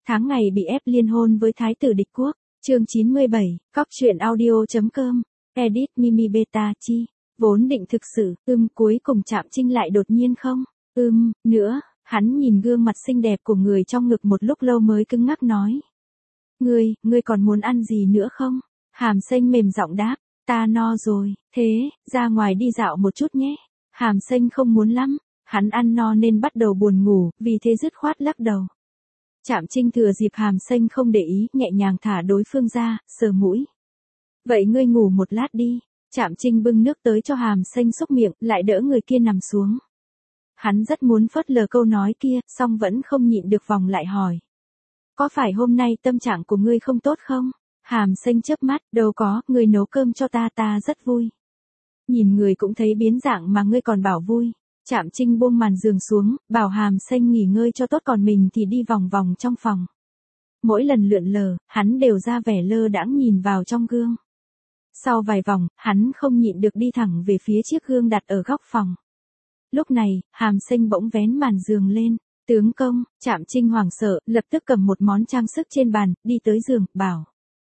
Tháng ngày bị ép liên hôn với thái tử địch quốc. Chương 97, Cóc truyện audio.com. Edit Mimi Beta Chi. Vốn định thực sự, cuối cùng Trạm Trinh lại đột nhiên không. Nữa, hắn nhìn gương mặt xinh đẹp của người trong ngực một lúc lâu mới cứng ngắc nói. Ngươi còn muốn ăn gì nữa không? Hàm Xanh mềm giọng đáp, ta no rồi, thế, ra ngoài đi dạo một chút nhé. Hàm Xanh không muốn lắm, hắn ăn no nên bắt đầu buồn ngủ, vì thế dứt khoát lắc đầu. Trạm Trinh thừa dịp Hàm Xanh không để ý, nhẹ nhàng thả đối phương ra, sờ mũi. Vậy ngươi ngủ một lát đi. Trạm Trinh bưng nước tới cho Hàm Xanh xúc miệng, lại đỡ người kia nằm xuống. Hắn rất muốn phớt lờ câu nói kia, song vẫn không nhịn được vòng lại hỏi. Có phải hôm nay tâm trạng của ngươi không tốt không? Hàm Xanh chớp mắt, đâu có, ngươi nấu cơm cho ta rất vui. Nhìn người cũng thấy biến dạng mà ngươi còn bảo vui. Trạm Trinh buông màn giường xuống, bảo Hàm Xanh nghỉ ngơi cho tốt còn mình thì đi vòng vòng trong phòng. Mỗi lần lượn lờ, hắn đều ra vẻ lơ đãng nhìn vào trong gương. Sau vài vòng, hắn không nhịn được đi thẳng về phía chiếc gương đặt ở góc phòng. Lúc này, Hàm Xanh bỗng vén màn giường lên. Tướng công, Trạm Trinh hoảng sợ, lập tức cầm một món trang sức trên bàn, đi tới giường, bảo.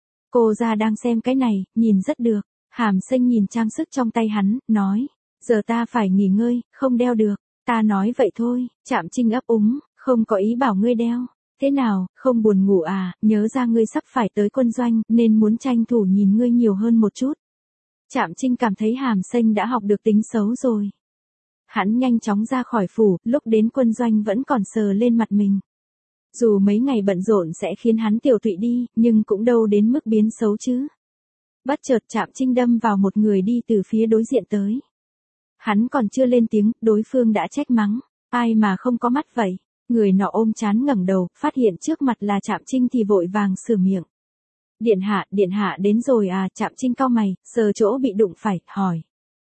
Cô ra đang xem cái này, nhìn rất được. Hàm Xanh nhìn trang sức trong tay hắn, nói. Giờ ta phải nghỉ ngơi, không đeo được. Ta nói vậy thôi. Trạm Trinh ấp úng, không có ý bảo ngươi đeo. Thế nào, không buồn ngủ à, nhớ ra ngươi sắp phải tới quân doanh, nên muốn tranh thủ nhìn ngươi nhiều hơn một chút. Trạm Trinh cảm thấy Hàm Xanh đã học được tính xấu rồi. Hắn nhanh chóng ra khỏi phủ, lúc đến quân doanh vẫn còn sờ lên mặt mình. Dù mấy ngày bận rộn sẽ khiến hắn tiểu tụy đi, nhưng cũng đâu đến mức biến xấu chứ. Bất chợt Trạm Trinh đâm vào một người đi từ phía đối diện tới. Hắn còn chưa lên tiếng, đối phương đã trách mắng. Ai mà không có mắt vậy? Người nọ ôm trán ngẩng đầu, phát hiện trước mặt là Trạm Trinh thì vội vàng sửa miệng. Điện hạ đến rồi à? Trạm Trinh cau mày, sờ chỗ bị đụng phải, hỏi.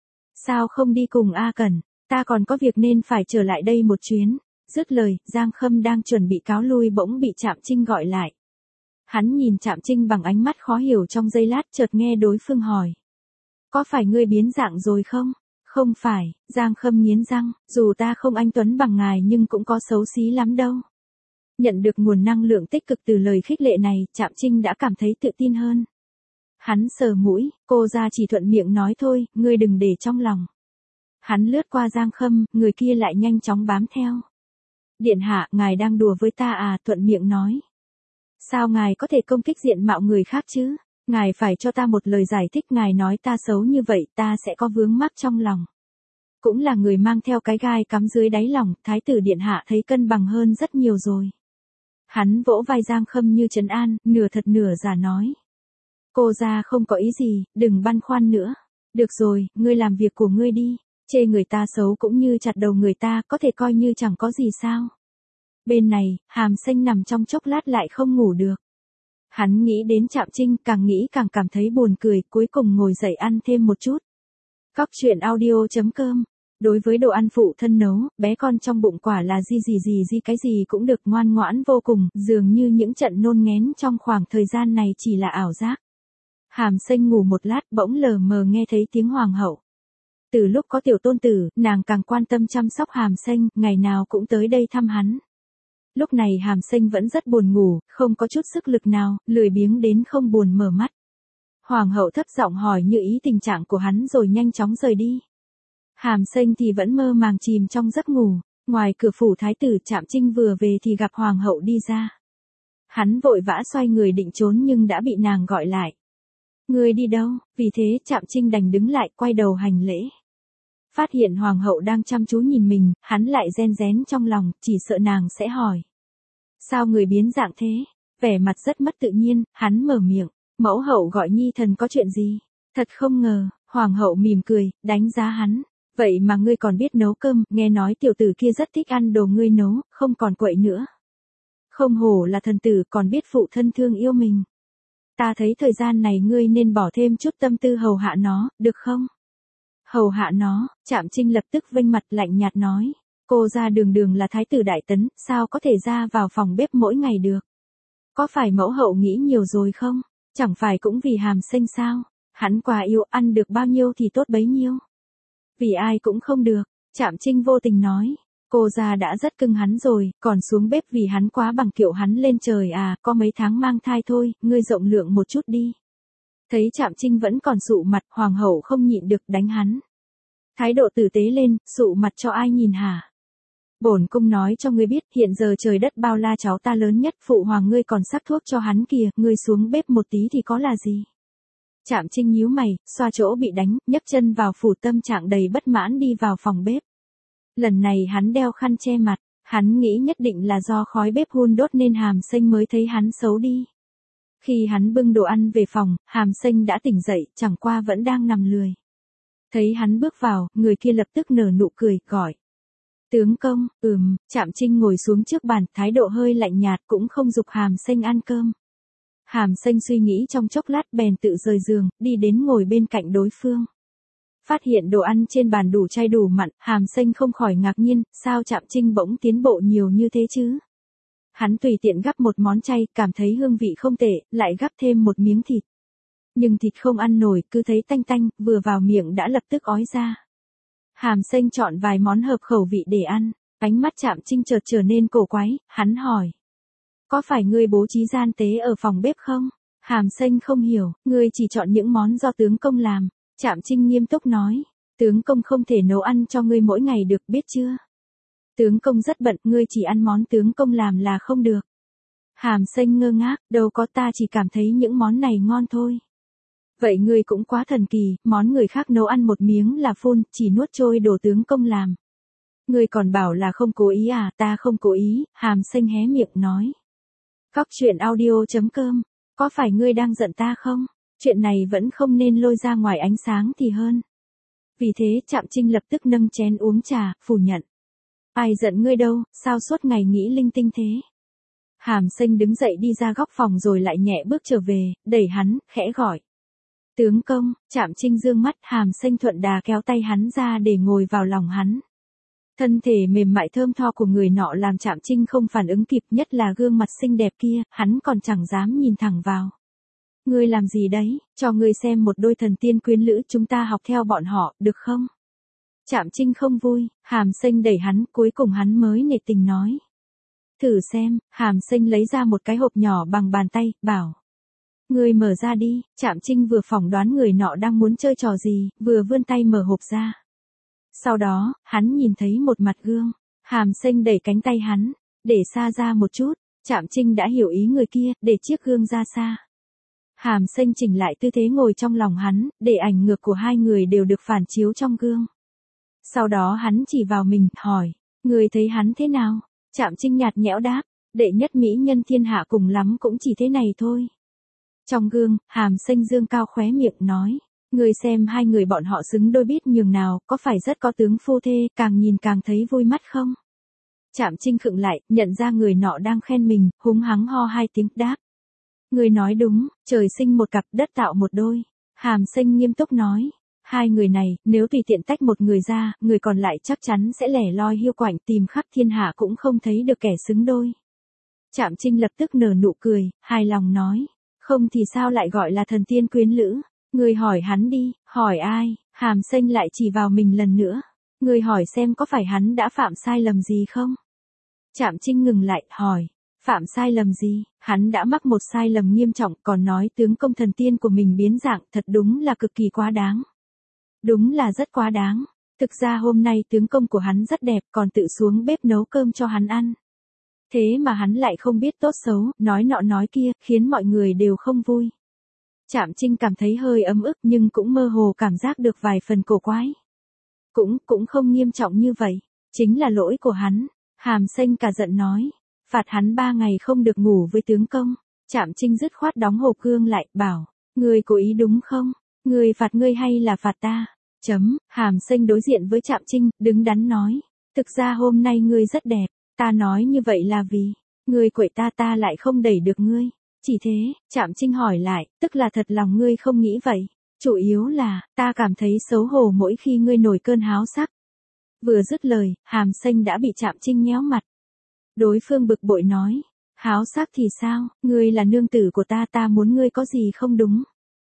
Sao không đi cùng A Cẩn? Ta còn có việc nên phải trở lại đây một chuyến. Dứt lời, Giang Khâm đang chuẩn bị cáo lui bỗng bị Trạm Trinh gọi lại. Hắn nhìn Trạm Trinh bằng ánh mắt khó hiểu trong giây lát, chợt nghe đối phương hỏi. Có phải ngươi biến dạng rồi không? Không phải, Giang Khâm nghiến răng, dù ta không anh tuấn bằng ngài nhưng cũng có xấu xí lắm đâu. Nhận được nguồn năng lượng tích cực từ lời khích lệ này, Trạm Trinh đã cảm thấy tự tin hơn. Hắn sờ mũi, cô ra chỉ thuận miệng nói thôi, ngươi đừng để trong lòng. Hắn lướt qua Giang Khâm, người kia lại nhanh chóng bám theo. Điện hạ, ngài đang đùa với ta à? Thuận miệng nói. Sao ngài có thể công kích diện mạo người khác chứ? Ngài phải cho ta một lời giải thích, ngài nói ta xấu như vậy ta sẽ có vướng mắc trong lòng. Cũng là người mang theo cái gai cắm dưới đáy lòng, thái tử điện hạ thấy cân bằng hơn rất nhiều rồi. Hắn vỗ vai Giang Khâm như trấn an, nửa thật nửa giả nói. Cô ra không có ý gì, đừng băn khoăn nữa. Được rồi, ngươi làm việc của ngươi đi. Chê người ta xấu cũng như chặt đầu người ta, có thể coi như chẳng có gì sao. Bên này, Hàm Xanh nằm trong chốc lát lại không ngủ được. Hắn nghĩ đến Trạm Trinh, càng nghĩ càng cảm thấy buồn cười, cuối cùng ngồi dậy ăn thêm một chút. Cóc truyện audio.com. Đối với đồ ăn phụ thân nấu, bé con trong bụng quả là gì cái gì cũng được, ngoan ngoãn vô cùng, dường như những trận nôn nghén trong khoảng thời gian này chỉ là ảo giác. Hàm Xanh ngủ một lát bỗng lờ mờ nghe thấy tiếng hoàng hậu. Từ lúc có tiểu tôn tử, nàng càng quan tâm chăm sóc Hàm Xanh, ngày nào cũng tới đây thăm hắn. Lúc này Hàm Xanh vẫn rất buồn ngủ, không có chút sức lực nào, lười biếng đến không buồn mở mắt. Hoàng hậu thấp giọng hỏi như ý tình trạng của hắn rồi nhanh chóng rời đi. Hàm Xanh thì vẫn mơ màng chìm trong giấc ngủ. Ngoài cửa phủ thái tử, Trạm Trinh vừa về thì gặp hoàng hậu đi ra. Hắn vội vã xoay người định trốn nhưng đã bị nàng gọi lại. Ngươi đi đâu? Vì thế Trạm Trinh đành đứng lại, quay đầu hành lễ. Phát hiện hoàng hậu đang chăm chú nhìn mình, hắn lại ren rén trong lòng, chỉ sợ nàng sẽ hỏi. Sao người biến dạng thế? Vẻ mặt rất mất tự nhiên, hắn mở miệng. Mẫu hậu gọi nhi thần có chuyện gì? Thật không ngờ. Hoàng hậu mỉm cười, đánh giá hắn. Vậy mà ngươi còn biết nấu cơm, nghe nói tiểu tử kia rất thích ăn đồ ngươi nấu, không còn quậy nữa. Không hổ là thần tử, còn biết phụ thân thương yêu mình. Ta thấy thời gian này ngươi nên bỏ thêm chút tâm tư hầu hạ nó, được không? Hầu hạ nó, Trạm Trinh lập tức vênh mặt lạnh nhạt nói. Cô ra đường là thái tử đại tấn, sao có thể ra vào phòng bếp mỗi ngày được? Có phải mẫu hậu nghĩ nhiều rồi không? Chẳng phải cũng vì Hàm Xanh sao? Hắn quá yêu, ăn được bao nhiêu thì tốt bấy nhiêu. Vì ai cũng không được, Trạm Trinh vô tình nói. cô ra đã rất cưng hắn rồi, còn xuống bếp vì hắn quá bằng kiệu hắn lên trời à, có mấy tháng mang thai thôi, ngươi rộng lượng một chút đi. Thấy Trạm Trinh vẫn còn sụ mặt, hoàng hậu không nhịn được đánh hắn. Thái độ tử tế lên, sụ mặt cho ai nhìn hả? Bổn cung nói cho ngươi biết, hiện giờ trời đất bao la cháu ta lớn nhất, phụ hoàng ngươi còn sắc thuốc cho hắn kìa, ngươi xuống bếp một tí thì có là gì? Trạm Trinh nhíu mày, xoa chỗ bị đánh, nhấc chân vào phủ, tâm trạng đầy bất mãn đi vào phòng bếp. Lần này hắn đeo khăn che mặt, hắn nghĩ nhất định là do khói bếp hun đốt nên Hàm Xanh mới thấy hắn xấu đi. Khi hắn bưng đồ ăn về phòng, Hàm Xanh đã tỉnh dậy, chẳng qua vẫn đang nằm lười. Thấy hắn bước vào, người kia lập tức nở nụ cười, gọi. Tướng công, Trạm Trinh ngồi xuống trước bàn, thái độ hơi lạnh nhạt, cũng không giục Hàm Xanh ăn cơm. Hàm Xanh suy nghĩ trong chốc lát bèn tự rời giường, đi đến ngồi bên cạnh đối phương. Phát hiện đồ ăn trên bàn đủ chay đủ mặn, Hàm Xanh không khỏi ngạc nhiên, sao Trạm Trinh bỗng tiến bộ nhiều như thế chứ? Hắn tùy tiện gắp một món chay, cảm thấy hương vị không tệ, lại gắp thêm một miếng thịt. Nhưng thịt không ăn nổi, cứ thấy tanh tanh, vừa vào miệng đã lập tức ói ra. Hàm Xanh chọn vài món hợp khẩu vị để ăn, ánh mắt Trạm Trinh chợt trở nên cổ quái, hắn hỏi. Có phải ngươi bố trí gian tế ở phòng bếp không? Hàm Xanh không hiểu, ngươi chỉ chọn những món do tướng công làm. Trạm Trinh nghiêm túc nói, tướng công không thể nấu ăn cho ngươi mỗi ngày được, biết chưa? Tướng công rất bận, ngươi chỉ ăn món tướng công làm là không được. Hàm Xanh ngơ ngác, đâu có, ta chỉ cảm thấy những món này ngon thôi. Vậy ngươi cũng quá thần kỳ, món người khác nấu ăn một miếng là phun, chỉ nuốt trôi đồ tướng công làm. Ngươi còn bảo là không cố ý à, ta không cố ý, Hàm Xanh hé miệng nói. Cóc truyện audio.com, có phải ngươi đang giận ta không? Chuyện này vẫn không nên lôi ra ngoài ánh sáng thì hơn. Vì thế Trạm Trinh lập tức nâng chén uống trà, phủ nhận. Ai giận ngươi đâu, sao suốt ngày nghĩ linh tinh thế? Hàm Xanh đứng dậy đi ra góc phòng rồi lại nhẹ bước trở về, đẩy hắn, khẽ gọi. Tướng công, Trạm Trinh dương mắt, Hàm Xanh thuận đà kéo tay hắn ra để ngồi vào lòng hắn. Thân thể mềm mại thơm tho của người nọ làm Trạm Trinh không phản ứng kịp, nhất là gương mặt xinh đẹp kia, hắn còn chẳng dám nhìn thẳng vào. Ngươi làm gì đấy, cho ngươi xem một đôi thần tiên quyến lữ, chúng ta học theo bọn họ, được không? Trạm Trinh không vui, Hàm Xanh đẩy hắn, cuối cùng hắn mới nể tình nói. Thử xem, Hàm Xanh lấy ra một cái hộp nhỏ bằng bàn tay, bảo. Ngươi mở ra đi, Trạm Trinh vừa phỏng đoán người nọ đang muốn chơi trò gì, vừa vươn tay mở hộp ra. Sau đó, hắn nhìn thấy một mặt gương, Hàm Xanh đẩy cánh tay hắn, để xa ra một chút, Trạm Trinh đã hiểu ý người kia, để chiếc gương ra xa. Hàm Xanh chỉnh lại tư thế ngồi trong lòng hắn, để ảnh ngược của hai người đều được phản chiếu trong gương. Sau đó hắn chỉ vào mình, hỏi, người thấy hắn thế nào? Trạm Trinh nhạt nhẽo đáp, đệ nhất mỹ nhân thiên hạ cùng lắm cũng chỉ thế này thôi. Trong gương, Hàm Xanh dương cao khóe miệng nói, người xem hai người bọn họ xứng đôi biết nhường nào, có phải rất có tướng phu thê, càng nhìn càng thấy vui mắt không? Trạm Trinh khựng lại, nhận ra người nọ đang khen mình, húng hắng ho hai tiếng, đáp. Người nói đúng, trời sinh một cặp, đất tạo một đôi. Hàm Xanh nghiêm túc nói, hai người này, nếu tùy tiện tách một người ra, người còn lại chắc chắn sẽ lẻ loi hiu quạnh, tìm khắp thiên hạ cũng không thấy được kẻ xứng đôi. Trạm Trinh lập tức nở nụ cười, hài lòng nói, không thì sao lại gọi là thần tiên quyến lữ? Người hỏi hắn đi, hỏi ai? Hàm Xanh lại chỉ vào mình lần nữa. Người hỏi xem có phải hắn đã phạm sai lầm gì không? Trạm Trinh ngừng lại, hỏi. Phạm sai lầm gì? Hắn đã mắc một sai lầm nghiêm trọng, còn nói tướng công thần tiên của mình biến dạng, thật đúng là cực kỳ quá đáng. Đúng là rất quá đáng. Thực ra hôm nay tướng công của hắn rất đẹp, còn tự xuống bếp nấu cơm cho hắn ăn. Thế mà hắn lại không biết tốt xấu, nói nọ nói kia, khiến mọi người đều không vui. Trạm Trinh cảm thấy hơi ấm ức nhưng cũng mơ hồ cảm giác được vài phần cổ quái. Cũng không nghiêm trọng như vậy. Chính là lỗi của hắn. Hàm Xanh cả giận nói. Phạt hắn 3 ngày không được ngủ với tướng công. Trạm Trinh dứt khoát đóng hộp gương lại, bảo. Ngươi cố ý đúng không? Ngươi phạt ngươi hay là phạt ta? Hàm Xanh đối diện với Trạm Trinh, đứng đắn nói. Thực ra hôm nay ngươi rất đẹp. Ta nói như vậy là vì. Ngươi quậy ta lại không đẩy được ngươi. Chỉ thế, Trạm Trinh hỏi lại, tức là thật lòng ngươi không nghĩ vậy. Chủ yếu là, ta cảm thấy xấu hổ mỗi khi ngươi nổi cơn háo sắc. Vừa dứt lời, Hàm Xanh đã bị Trạm Trinh nhéo mặt. Đối phương bực bội nói, háo sắc thì sao, ngươi là nương tử của ta muốn ngươi có gì không đúng.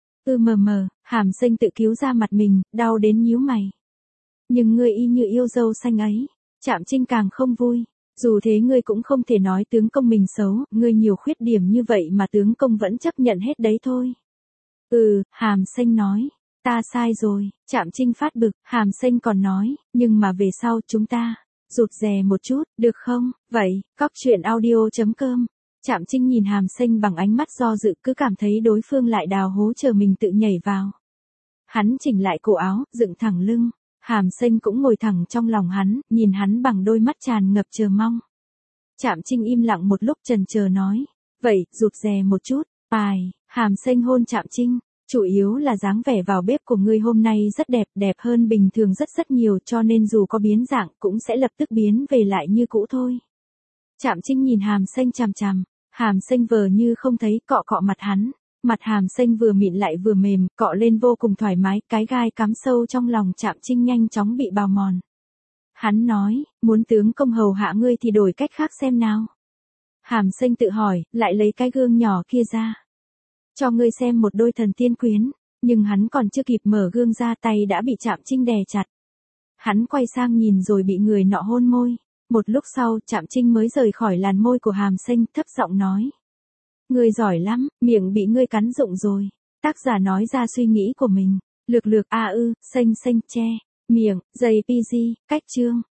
Hàm Xanh tự cứu ra mặt mình, đau đến nhíu mày. Nhưng ngươi y như yêu dâu xanh ấy. Trạm Trinh càng không vui. Dù thế ngươi cũng không thể nói tướng công mình xấu, ngươi nhiều khuyết điểm như vậy mà tướng công vẫn chấp nhận hết đấy thôi. Hàm Xanh nói. Ta sai rồi, Trạm Trinh phát bực, Hàm Xanh còn nói, nhưng mà về sau chúng ta, rụt rè một chút, được không? Vậy, cóc.audio.com. Trạm Trinh nhìn Hàm Xanh bằng ánh mắt do dự, cứ cảm thấy đối phương lại đào hố chờ mình tự nhảy vào. Hắn chỉnh lại cổ áo, dựng thẳng lưng. Hàm Xanh cũng ngồi thẳng trong lòng hắn, nhìn hắn bằng đôi mắt tràn ngập chờ mong. Trạm Trinh im lặng một lúc chần chờ nói. Vậy, rụt rè một chút. Hàm Xanh hôn Trạm Trinh. Chủ yếu là dáng vẻ vào bếp của ngươi hôm nay rất đẹp, đẹp hơn bình thường rất nhiều, cho nên dù có biến dạng cũng sẽ lập tức biến về lại như cũ thôi. Trạm Trinh nhìn Hàm Xanh chằm chằm. Hàm Xanh vờ như không thấy, cọ cọ mặt hắn. Mặt Hàm Xanh vừa mịn lại vừa mềm, cọ lên vô cùng thoải mái, cái gai cắm sâu trong lòng Trạm Trinh nhanh chóng bị bào mòn. Hắn nói, muốn tướng công hầu hạ ngươi thì đổi cách khác xem nào. Hàm Xanh tự hỏi, lại lấy cái gương nhỏ kia ra. Cho ngươi xem một đôi thần tiên quyến, nhưng hắn còn chưa kịp mở gương ra tay đã bị Trạm Trinh đè chặt. Hắn quay sang nhìn rồi bị người nọ hôn môi. Một lúc sau, Trạm Trinh mới rời khỏi làn môi của Hàm Xanh, thấp giọng nói. Ngươi giỏi lắm, miệng bị ngươi cắn rụng rồi. Tác giả nói ra suy nghĩ của mình. Lược Xanh che, miệng, JPG, cách chương.